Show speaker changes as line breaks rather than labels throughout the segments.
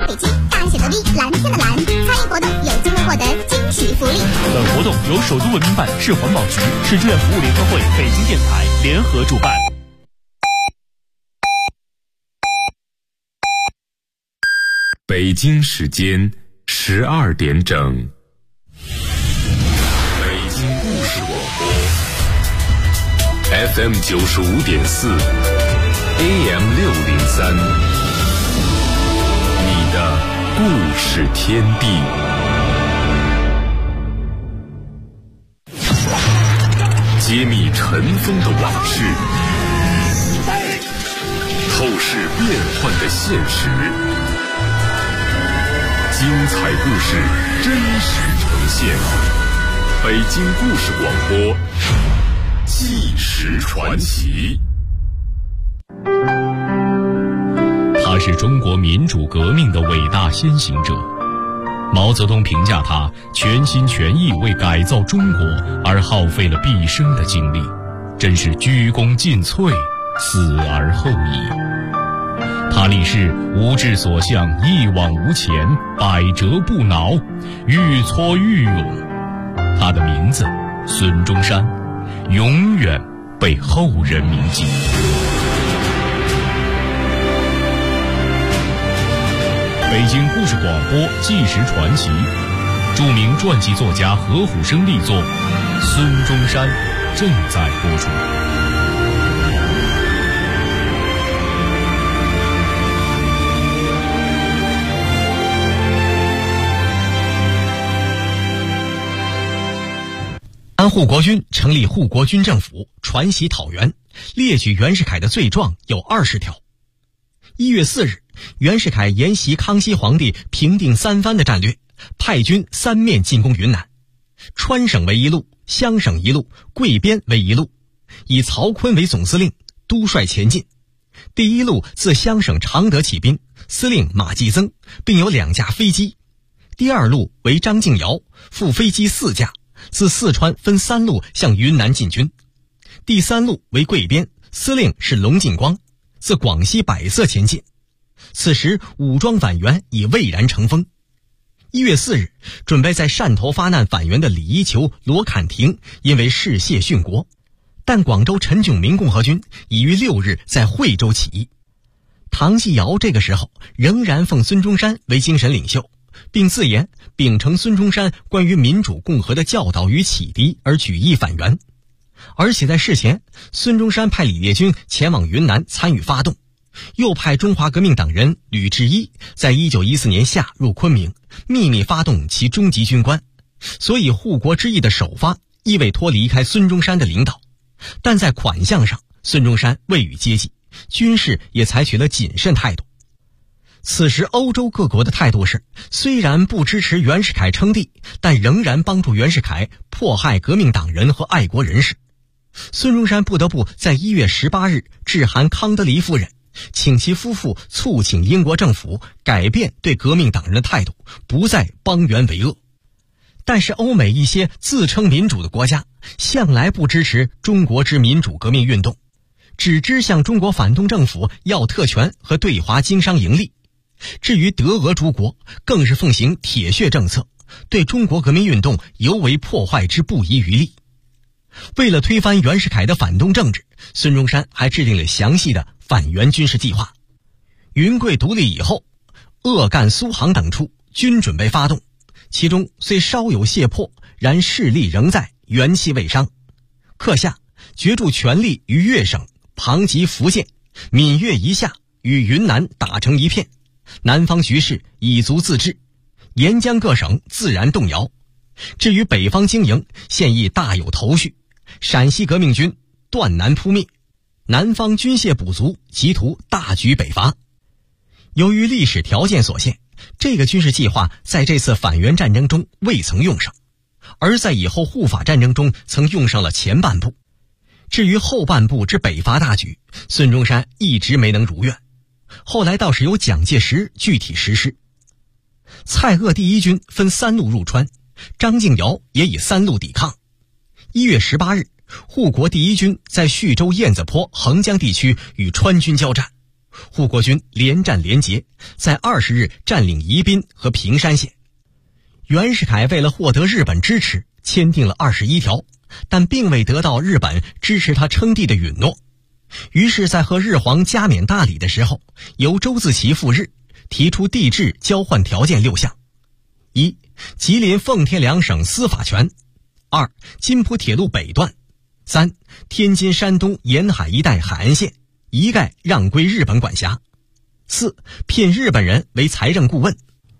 北京，大写的 V， 蓝天的蓝。参与活动有机会获得惊喜福利。
本活动由首都文明办、市环保局、市志愿服务联合会、北京电台联合主办。
北京时间12点整。北京故事广播 FM 95.4 AM 603，你的故事天地。揭秘尘封的往事，透视变幻的现实，精彩故事真实呈现。北京故事广播，纪实传奇。
他是中国民主革命的伟大先行者。毛泽东评价他全心全意为改造中国而耗费了毕生的精力，真是鞠躬尽瘁，死而后已。他立誓无志所向，一往无前，百折不挠，愈挫愈勇。他的名字孙中山，永远被后人铭记。北京故事广播纪实传奇，著名传记作家何虎生力作《孙中山》正在播出。安护国军成立护国军政府，传檄讨袁，列举袁世凯的罪状有20条。1月4日，袁世凯沿袭康熙皇帝平定三藩的战略，派军3面进攻云南，川省为一路，湘省一路，桂边为一路，以曹锟为总司令，督率前进。第一路自湘省常德起兵，司令马继增，并有2架飞机。第二路为张敬尧，副飞机4架，自四川分3路向云南进军。第三路为桂边，司令是龙敬光，自广西百色前进。此时武装反袁已蔚然成风。1月4日，准备在汕头发难反袁的李一球、罗侃廷因为嗜血殉国，但广州陈炯明共和军已于6日在惠州起义。唐继尧这个时候仍然奉孙中山为精神领袖，并自言秉承孙中山关于民主共和的教导与启迪而举义反袁。而且在事前，孙中山派李烈钧前往云南参与发动，又派中华革命党人吕志一在1914年夏入昆明，秘密发动其终极军官。所以护国之役的首发亦未脱离开孙中山的领导，但在款项上孙中山未予接济，军事也采取了谨慎态度。此时欧洲各国的态度是，虽然不支持袁世凯称帝，但仍然帮助袁世凯迫害革命党人和爱国人士。孙中山不得不在1月18日致函康德黎夫人，请其夫妇促请英国政府改变对革命党人的态度，不再帮袁为恶。但是欧美一些自称民主的国家向来不支持中国之民主革命运动，只知向中国反动政府要特权和对华经商盈利。至于德俄诸国，更是奉行铁血政策，对中国革命运动尤为破坏之不遗余力。为了推翻袁世凯的反动政治，孙中山还制定了详细的反袁军事计划。云贵独立以后，鄂赣苏杭等处均准备发动，其中虽稍有懈迫，然势力仍在，元气未伤。刻下决注全力于粤省、旁及福建、闽粤一下与云南打成一片，南方局势以足自治，沿江各省自然动摇。至于北方经营，现亦大有头绪。陕西革命军断南扑灭，南方军械补足，急图大举北伐。由于历史条件所限，这个军事计划在这次反袁战争中未曾用上，而在以后护法战争中曾用上了前半部。至于后半部之北伐大举，孙中山一直没能如愿，后来倒是由蒋介石具体实施。蔡锷第一军分3路入川，张敬尧也以3路抵抗。1月18日，护国第一军在徐州燕子坡横江地区与川军交战， 护国军连战连捷，在20日占领宜宾和平山县。袁世凯为了获得日本支持，签订了21条，但并未得到日本支持他称帝的允诺。于是在和日皇加冕大礼的时候，由周自齐赴日，提出帝制交换条件6项： 1. 吉林奉天两省司法权； 2. 津浦铁路北段； 3. 天津山东沿海一带海岸线一概让归日本管辖； 4. 聘日本人为财政顾问；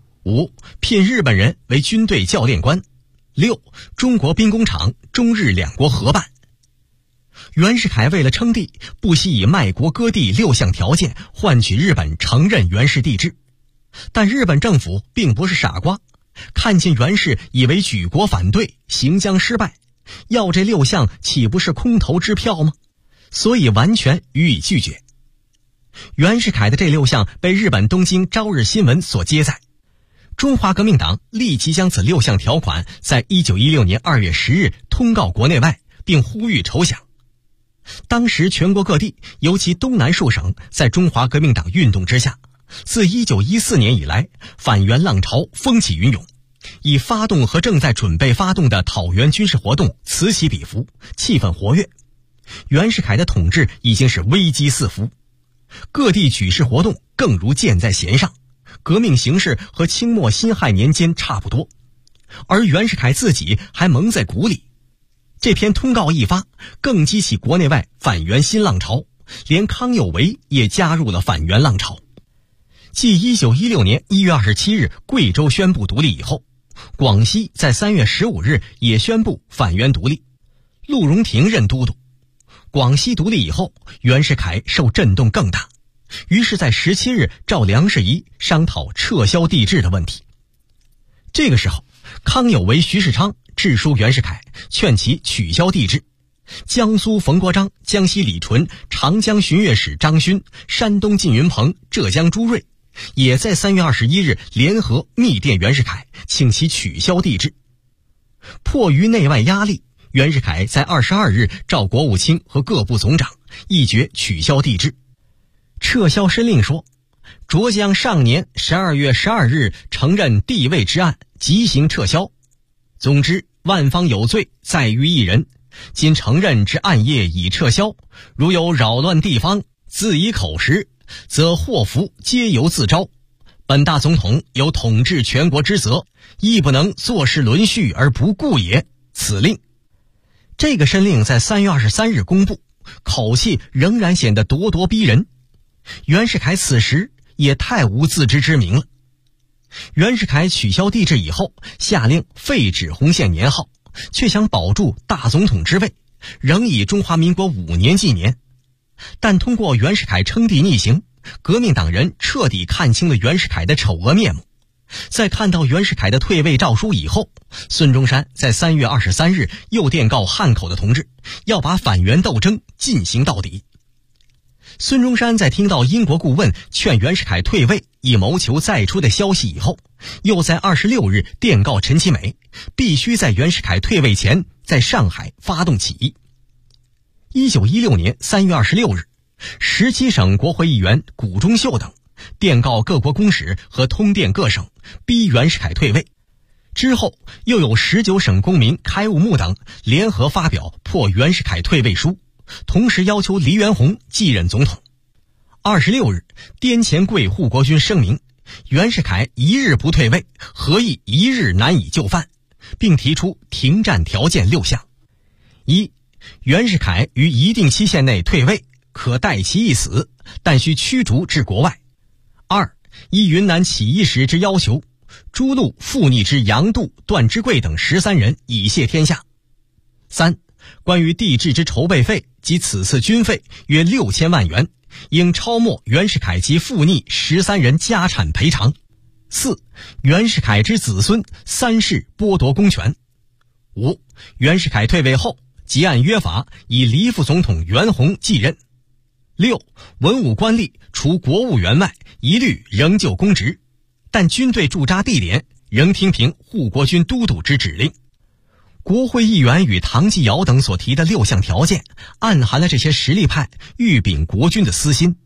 5. 聘日本人为军队教练官； 6. 中国兵工厂中日两国合办。袁世凯为了称帝，不惜以卖国割地6项条件换取日本承认袁氏帝制。但日本政府并不是傻瓜，看见袁氏以为举国反对，行将失败，要这6项岂不是空头支票吗？所以完全予以拒绝。袁世凯的这6项被日本东京朝日新闻所接载，中华革命党立即将此6项条款在1916年2月10日通告国内外，并呼吁筹饷。当时全国各地，尤其东南数省，在中华革命党运动之下，自1914年以来，反袁浪潮风起云涌，以发动和正在准备发动的讨袁军事活动此起彼伏，气氛活跃。袁世凯的统治已经是危机四伏，各地举事活动更如箭在弦上，革命形势和清末辛亥年间差不多，而袁世凯自己还蒙在鼓里。这篇通告一发，更激起国内外反袁新浪潮，连康有为也加入了反袁浪潮。继1916年1月27日贵州宣布独立以后，广西在3月15日也宣布反袁独立，陆荣廷任都督。广西独立以后，袁世凯受震动更大，于是在17日召梁士仪商讨撤销帝制的问题。这个时候，康有为、徐世昌致书袁世凯，劝其取消帝制。江苏冯国璋、江西李纯、长江巡阅使张勋、山东靳云鹏、浙江朱瑞也在3月21日联合密电袁世凯，请其取消帝制。迫于内外压力，袁世凯在22日召国务卿和各部总长，议决取消帝制。撤销申令说，着将上年12月12日承认帝位之案，即行撤销。总之，万方有罪，在于一人。今承认之案业已撤销，如有扰乱地方，自以口实，则祸福皆由自招。本大总统有统治全国之责，亦不能坐视轮序而不顾也。此令。这个申令在3月23日公布，口气仍然显得咄咄逼人。袁世凯此时也太无自知之明了。袁世凯取消帝制以后，下令废止洪宪年号，却想保住大总统之位，仍以中华民国5年纪年。但通过袁世凯称帝逆行，革命党人彻底看清了袁世凯的丑恶面目。在看到袁世凯的退位诏书以后，孙中山在3月23日又电告汉口的同志，要把反袁斗争进行到底。孙中山在听到英国顾问劝袁世凯退位以谋求再出的消息以后，又在26日电告陈其美，必须在袁世凯退位前在上海发动起义。1916年3月26日，17省国会议员谷中秀等电告各国公使和通电各省，逼袁世凯退位。之后又有19省公民开悟木等联合发表迫袁世凯退位书，同时要求黎元洪继任总统。26日，滇黔桂护国军声明，袁世凯一日不退位，何以一日难以就范，并提出停战条件6项。1. 袁世凯于一定期限内退位，可代其一死，但需驱逐至国外。2. 依云南起义时之要求，诛戮附逆之杨度、段之贵等13人，以谢天下。3. 关于帝制之筹备费及此次军费约6000万元，应超没袁世凯及附逆13人家产赔偿。4. 袁世凯之子孙3世剥夺公权。5. 袁世凯退位后，即按约法以黎副总统袁弘继任。6. 文武官吏除国务员外，一律仍旧公职，但军队驻扎地点仍听凭护国军都督之指令。国会议员与唐继尧等所提的6项条件，暗含了这些实力派欲秉国军的私心。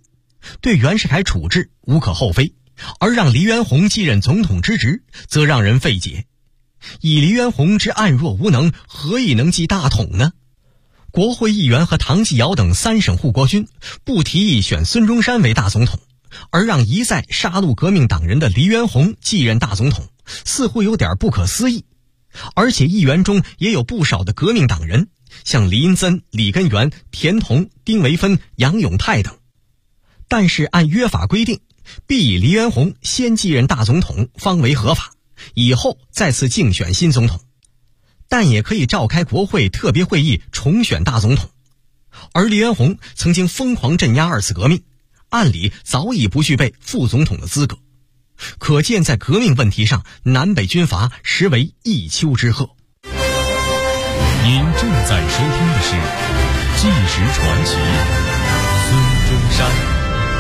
对袁世凯处置无可厚非，而让黎元洪继任总统之职，则让人费解。以黎元洪之暗弱无能，何以能继大统呢？国会议员和唐继尧等3省护国军不提议选孙中山为大总统，而让一再杀戮革命党人的黎元洪继任大总统，似乎有点不可思议。而且议员中也有不少的革命党人，像李荫森、李根源、田同、丁惟汾、杨永泰等。但是按约法规定，必以黎元洪先继任大总统方为合法，以后再次竞选新总统。但也可以召开国会特别会议重选大总统。而黎元洪曾经疯狂镇压2次革命，按理早已不具备副总统的资格。可见在革命问题上，南北军阀实为一丘之貉。
您正在收听的是《纪实传奇》，孙中山。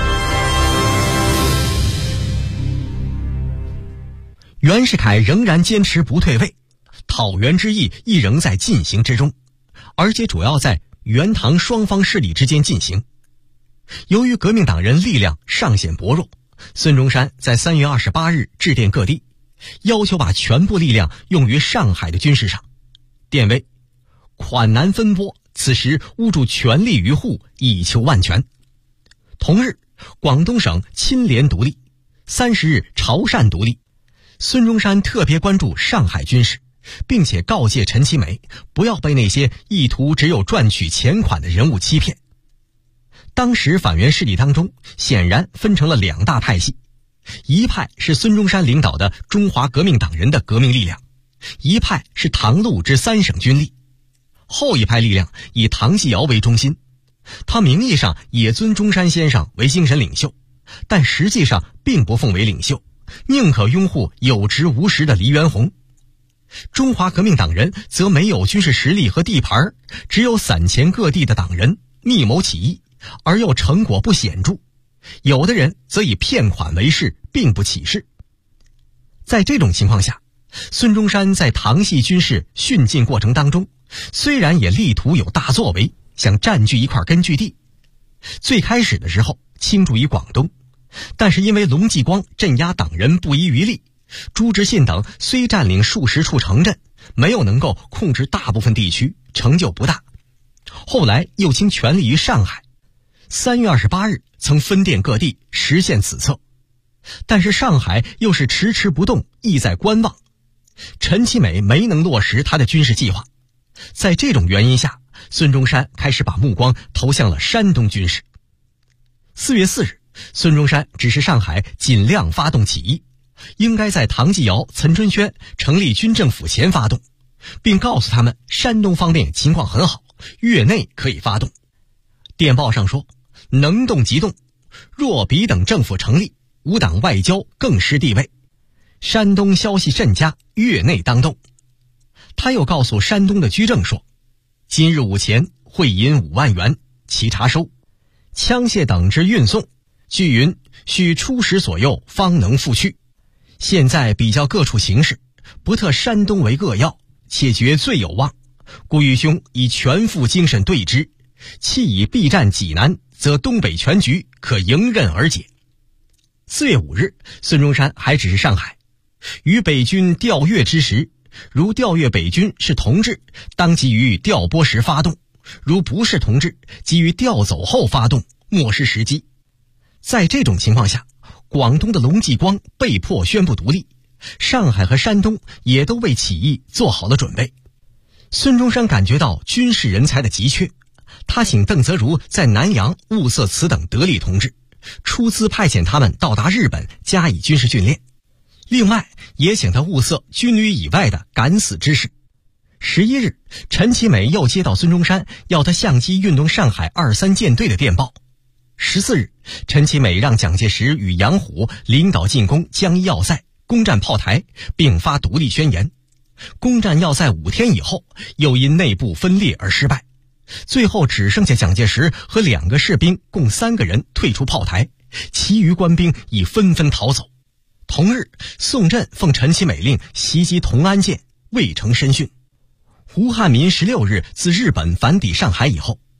袁世凯仍然坚持不退位，讨袁之役亦仍在进行之中，而且主要在袁唐双方势力之间进行。由于革命党人力量尚显薄弱，孙中山在3月28日致电各地，要求把全部力量用于上海的军事上。电为：款难分拨，此时务助全力于沪，以求万全。同日，广东省钦廉独立，30日潮汕独立。孙中山特别关注上海军事，并且告诫陈其美不要被那些意图只有赚取钱款的人物欺骗。当时反袁势力当中显然分成了2大派系，一派是孙中山领导的中华革命党人的革命力量，一派是唐陆之3省军力。后一派力量以唐继尧为中心，他名义上也尊中山先生为精神领袖，但实际上并不奉为领袖，宁可拥护有职无实的黎元洪。中华革命党人则没有军事实力和地盘，只有散钱各地的党人密谋起义，而又成果不显著，有的人则以骗款为事，并不起事。在这种情况下，孙中山在唐系军事训进过程当中，虽然也力图有大作为，想占据一块根据地。最开始的时候倾注于广东，但是因为龙继光镇压党人不遗余力，朱之信等虽占领数十处城镇，没有能够控制大部分地区，成就不大。后来又倾全力于上海，3月28日曾分电各地实现此策，但是上海又是迟迟不动，意在观望。陈其美没能落实他的军事计划，在这种原因下，孙中山开始把目光投向了山东军事。4月4日，孙中山指示上海尽量发动起义，应该在唐继尧、岑春轩成立军政府前发动，并告诉他们山东方面情况很好，月内可以发动。电报上说，能动即动，若彼等政府成立，吾党外交更失地位。山东消息甚佳，月内当动。他又告诉山东的居正说，今日午前会银5万元，其查收，枪械等之运送，据云需初时左右方能复去。现在比较各处形势，不特山东为扼要，且觉最有望，故欲兄以全副精神对之，弃以避战济南，则东北全局可迎刃而解。4月5日，孙中山还指示上海，于北军调阅之时，如调阅北军是同志，当即于调拨时发动；如不是同志，即于调走后发动，莫失时机。在这种情况下，广东的龙继光被迫宣布独立，上海和山东也都为起义做好了准备。孙中山感觉到军事人才的急缺，他请邓泽如在南洋物色此等得力同志，出资派遣他们到达日本加以军事训练。另外也请他物色军旅以外的敢死之士。11日，陈其美又接到孙中山要他相机运动上海23舰队的电报。14日，陈其美让蒋介石与杨虎领导进攻江一要塞，攻占炮台，并发独立宣言。攻占要塞5天以后，又因内部分裂而失败，最后只剩下蒋介石和2个士兵共3个人退出炮台，其余官兵已纷纷逃走。同日，宋震奉陈其美令袭击同安舰，未成申讯。胡汉民16日自日本返抵上海以后，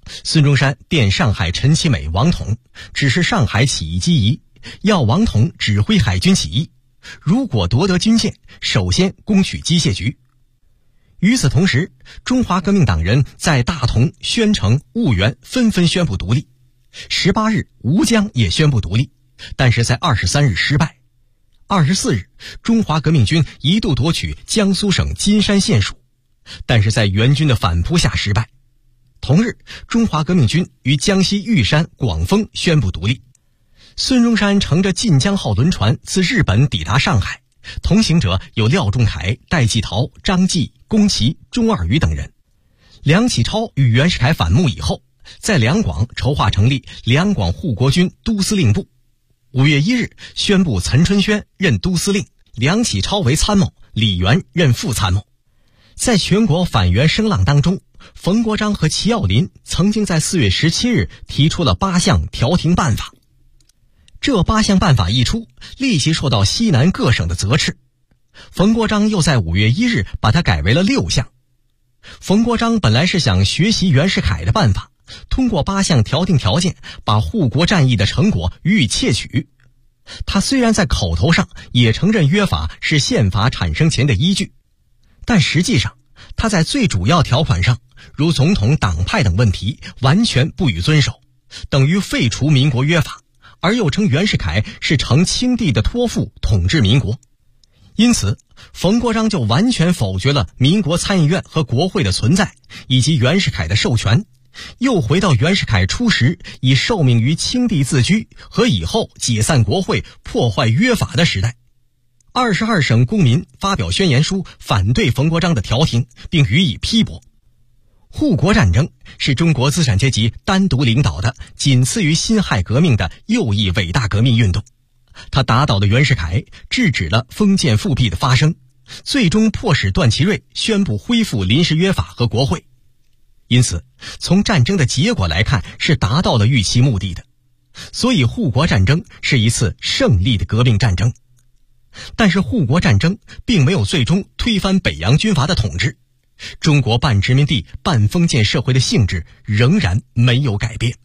孙中山电上海陈其美、王统，指示上海起义机宜，要王统指挥海军起义，如果夺得军舰，首先攻取机械局。与此同时，中华革命党人在大同、宣城、婺源纷纷宣布独立。18日，吴江也宣布独立，但是在23日失败。24日，中华革命军一度夺取江苏省金山县属，但是在援军的反扑下失败。同日，中华革命军于江西玉山、广丰宣布独立。孙中山乘着晋江号轮船自日本抵达上海，同行者有廖仲恺、戴季陶、张继、龚奇、钟二余等人。梁启超与袁世凯反目以后，在两广筹划成立两广护国军都司令部。5月1日宣布岑春轩任都司令，梁启超为参谋，李元任副参谋。在全国反袁声浪当中，冯国璋和齐耀林曾经在4月17日提出了8项调停办法。这8项办法一出，立即受到西南各省的责斥。冯国璋又在5月1日把它改为了6项。冯国璋本来是想学习袁世凯的办法，通过8项调停条件，把护国战役的成果予以窃取。他虽然在口头上也承认约法是宪法产生前的依据，但实际上他在最主要条款上，如总统、党派等问题完全不予遵守，等于废除民国约法，而又称袁世凯是承清帝的托付统治民国。因此冯国璋就完全否决了民国参议院和国会的存在，以及袁世凯的授权，又回到袁世凯初时以受命于清帝自居和以后解散国会、破坏约法的时代。22省公民发表宣言书反对冯国璋的调停，并予以批驳。护国战争是中国资产阶级单独领导的仅次于辛亥革命的右翼伟大革命运动，它打倒了袁世凯，制止了封建复辟的发生，最终迫使段祺瑞宣布恢复临时约法和国会。因此从战争的结果来看，是达到了预期目的的，所以护国战争是一次胜利的革命战争。但是护国战争并没有最终推翻北洋军阀的统治，中国半殖民地半封建社会的性质仍然没有改变。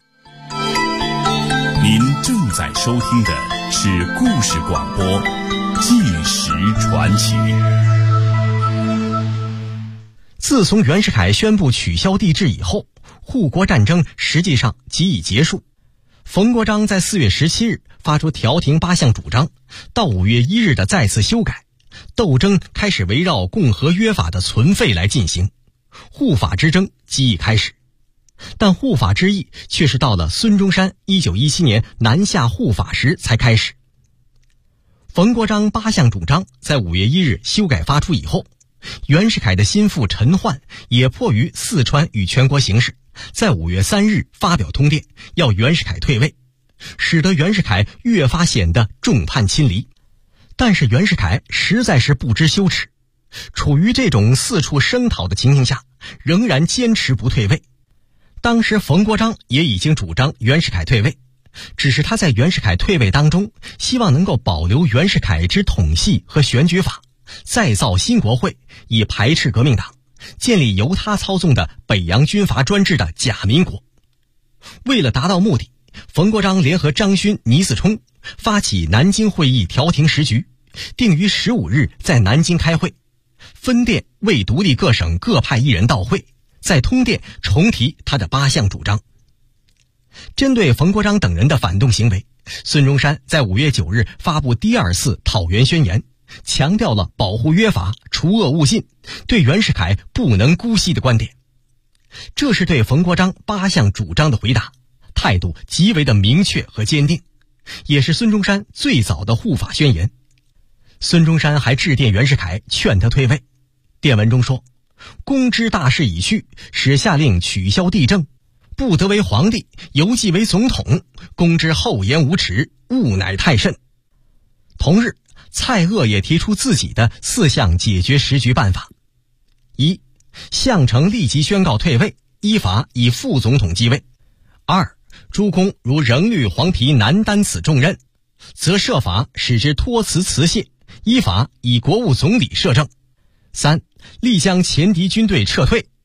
您正在收听的是故事广播《纪实传奇》。
自从袁世凯宣布取消帝制以后，护国战争实际上即已结束。冯国璋在4月17日发出调停8项主张，到5月1日的再次修改，斗争开始围绕共和约法的存废来进行，护法之争即已开始。但护法之役却是到了孙中山1917年南下护法时才开始。冯国璋8项主张在5月1日修改发出以后，袁世凯的心腹陈焕也迫于四川与全国形势，在5月3日发表通电，要袁世凯退位，使得袁世凯越发显得众叛亲离。但是袁世凯实在是不知羞耻，处于这种四处声讨的情形下，仍然坚持不退位。当时冯国璋也已经主张袁世凯退位，只是他在袁世凯退位当中，希望能够保留袁世凯之统系和选举法，再造新国会，以排斥革命党，建立由他操纵的北洋军阀专制的假民国。为了达到目的，冯国璋联合张勋、倪嗣冲发起南京会议调停时局，定于15日在南京开会，分电为独立各省各派1人到会，在通电重提他的8项主张。针对冯国璋等人的反动行为，孙中山在5月9日发布第2次讨袁宣言，强调了保护约法、除恶务尽，对袁世凯不能姑息的观点。这是对冯国璋8项主张的回答，态度极为的明确和坚定，也是孙中山最早的护法宣言。孙中山还致电袁世凯劝他退位，电文中说：公知大势已去，使下令取消帝政，不得为皇帝，犹继为总统，公知厚颜无耻，误乃太甚。同日，蔡锷也提出自己的4项解决时局办法：一、项城立即宣告退位，依法以副总统继位；二、诸公如仍虑黄皮难担此重任，则设法使之托辞辞谢，依法以国务总理摄政；三、力将前敌军队撤退，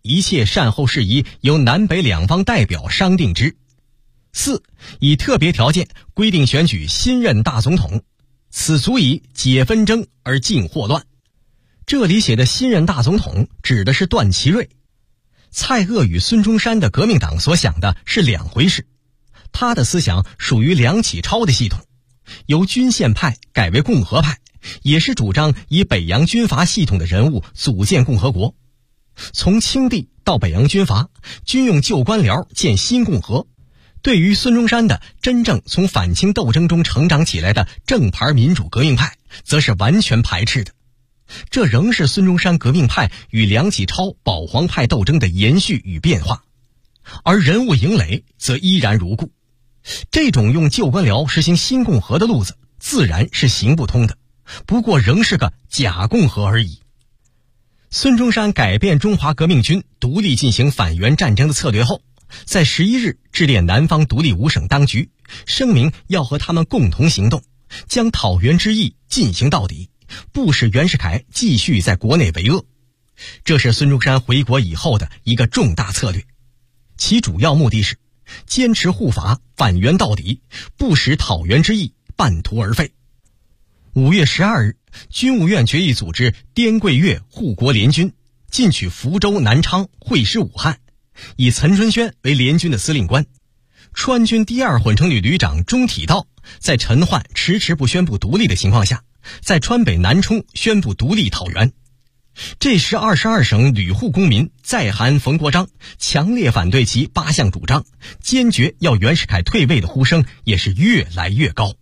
一切善后事宜由南北两方代表商定之。4. 以特别条件规定选举新任大总统，此足以解纷争而尽祸乱。这里写的新任大总统指的是段祺瑞。蔡锷与孙中山的革命党所想的是两回事，他的思想属于梁启超的系统，由军宪派改为共和派，也是主张以北洋军阀系统的人物组建共和国。从清帝到北洋军阀，均用旧官僚建新共和。对于孙中山的真正从反清斗争中成长起来的正牌民主革命派，则是完全排斥的。这仍是孙中山革命派与梁启超保皇派斗争的延续与变化，而人物营垒则依然如故。这种用旧官僚实行新共和的路子，自然是行不通的，不过仍是个假共和而已。孙中山改变中华革命军独立进行反袁战争的策略后，在11日致电南方独立5省当局，声明要和他们共同行动，将讨袁之役进行到底，不使袁世凯继续在国内为恶。这是孙中山回国以后的一个重大策略，其主要目的是坚持护法，反袁到底，不使讨袁之役半途而废。5月12日，军务院决议组织滇桂粤护国联军，进取福州、南昌，会师武汉，以岑春轩为联军的司令官。川军第2混成旅旅长钟体道在陈焕迟迟不宣布独立的情况下，在川北南充宣布独立讨袁。这时22省旅沪公民再函冯国璋，强烈反对其8项主张，坚决要袁世凯退位的呼声也是越来越高。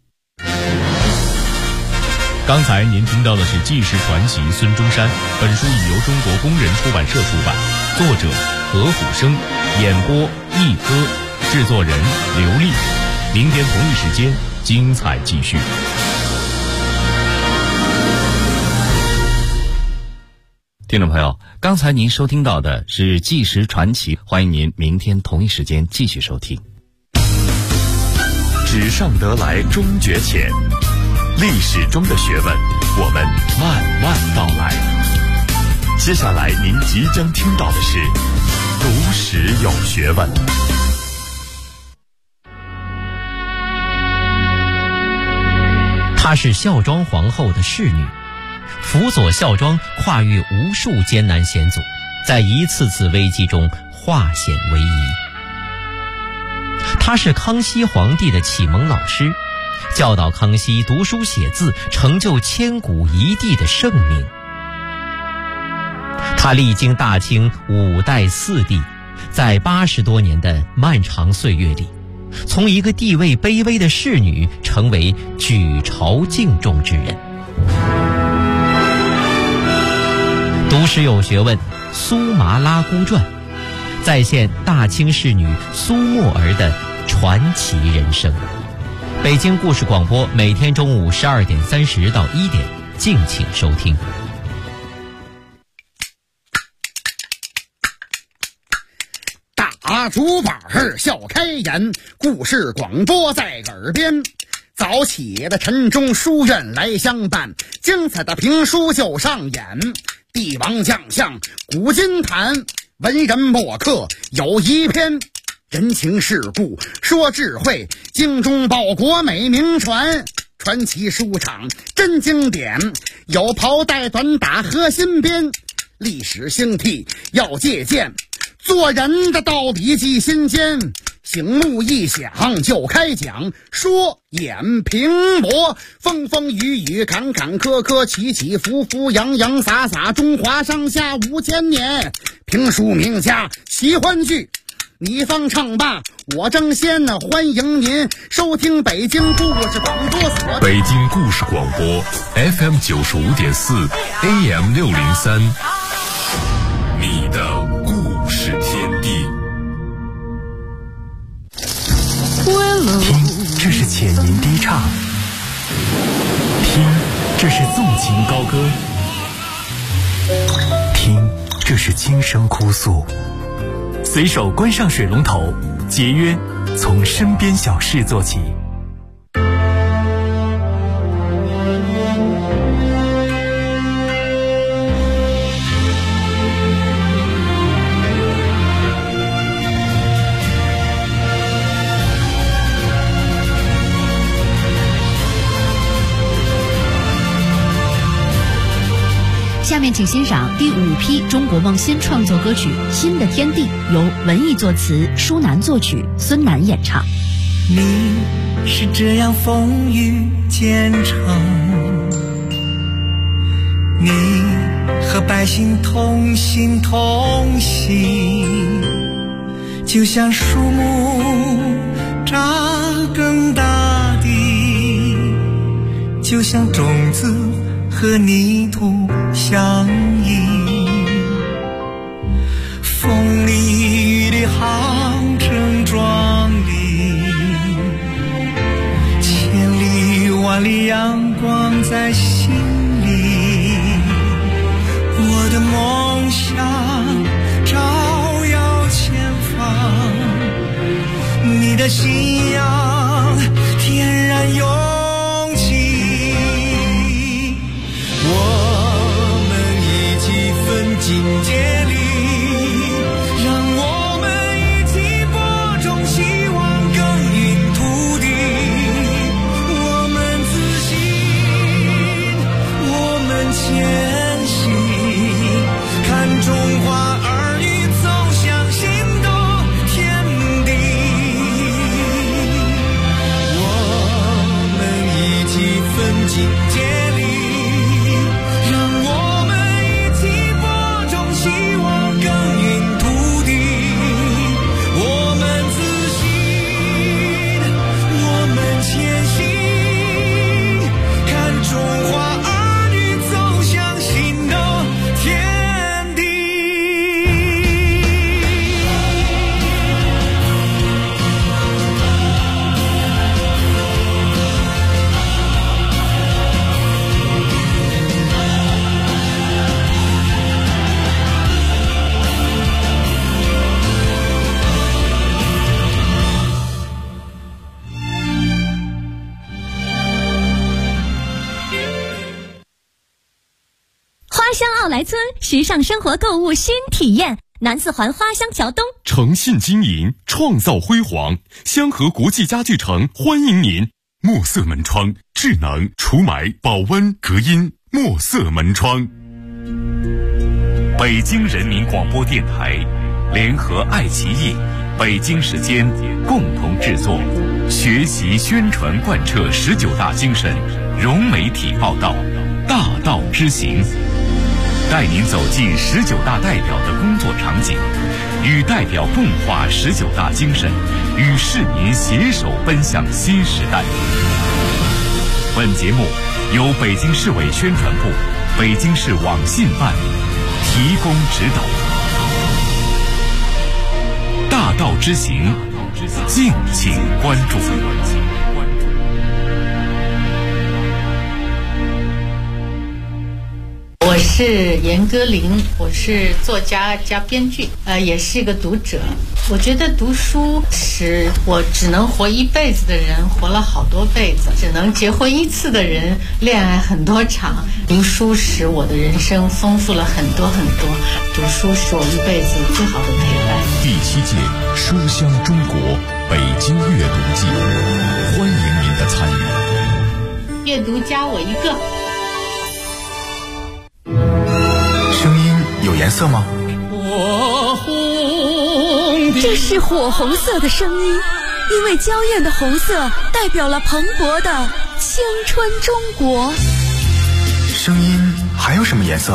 刚才您听到的是纪实传奇孙中山，本书已由中国工人出版社出版，作者何虎生，演播一哥，制作人刘丽。明天同一时间精彩继续。
听众朋友，刚才您收听到的是纪实传奇，欢迎您明天同一时间继续收听。
纸上得来终觉浅，历史中的学问，我们慢慢道来。接下来您即将听到的是读史有学问。
她是孝庄皇后的侍女，辅佐孝庄跨越无数艰难险阻，在一次次危机中化险为夷。她是康熙皇帝的启蒙老师，教导康熙读书写字，成就千古一帝的盛名。她历经大清5代4帝，在80多年的漫长岁月里，从一个地位卑微的侍女成为举朝敬重之人。读史有学问，苏麻拉姑传再现大清侍女苏沫儿的传奇人生。北京故事广播每天中午12点30到1点，敬请收听。
大竹板笑开颜，故事广播在耳边。早起的晨钟书院来相伴，精彩的评书就上演。帝王将相古今谈，文人墨客有一篇。人情世故说智慧，精忠报国美名传。传奇书场真经典，有袍带短打和新编。历史兴替要借鉴，做人的道理记心间。醒目一响就开讲，说演评驳，风风雨雨坎坎坷坷，起起伏伏洋洋洒洒，中华上下5000年。评书名家喜欢剧，你方唱罢我争先，欢迎您收听北京故事广播所。
北京故事广播 FM 95.4 AM 603，你的故事天地。
听，这是浅吟低唱；听，这是纵情高歌；听，这是轻声哭诉。随手关上水龙头，节约从身边小事做起。
下面请欣赏第5批中国梦新创作歌曲《新的天地》，由文艺作词，舒楠作曲，孙楠演唱。
你是这样风雨兼程，你和百姓同心同行，就像树木扎根大地，就像种子和泥土相依，风里雨里航程壮丽，千里万里阳光在心里，我的梦想照耀前方，你的信仰天然勇气，我们一起奋进接力，让我们一起播种希望耕耘土地，我们自信，我们前行，看中华儿女走向新的天地，我们一起奋进接力，让我们一起播种希望耕耘土地，我们自信，我们前行，看中华儿女走向新的天地。
花乡奥莱村时尚生活购物新体验，南四环花乡桥东，
诚信经营，创造辉煌。香河国际家具城欢迎您。墨色门窗，智能除霾、保温、隔音。墨色门窗。北京人民广播电台联合爱奇艺、北京时间共同制作，学习宣传贯彻19大精神，融媒体报道，大道之行，带您走进19大代表的工作场景，与代表共话19大精神，与市民携手奔向新时代。本节目由北京市委宣传部、北京市网信办提供指导。大道之行，敬请关注。
我是严歌苓，我是作家加编剧，也是一个读者。我觉得读书使我只能活一辈子的人活了好多辈子，只能结婚一次的人恋爱很多场。读书使我的人生丰富了很多很多，读书是我一辈子最好的陪伴。
第7届书香中国北京阅读季，欢迎您的参与。
阅读加我一个。
声音有颜色吗？
这是火红色的声音，因为娇艳的红色代表了蓬勃的青春中国。
声音还有什么颜色？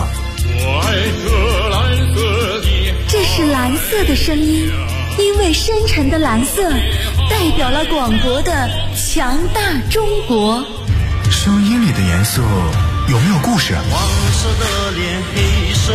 这是蓝色的声音，因为深沉的蓝色代表了广博的强大中国。
声音里的颜色有没有故事？
黄色的脸，黑色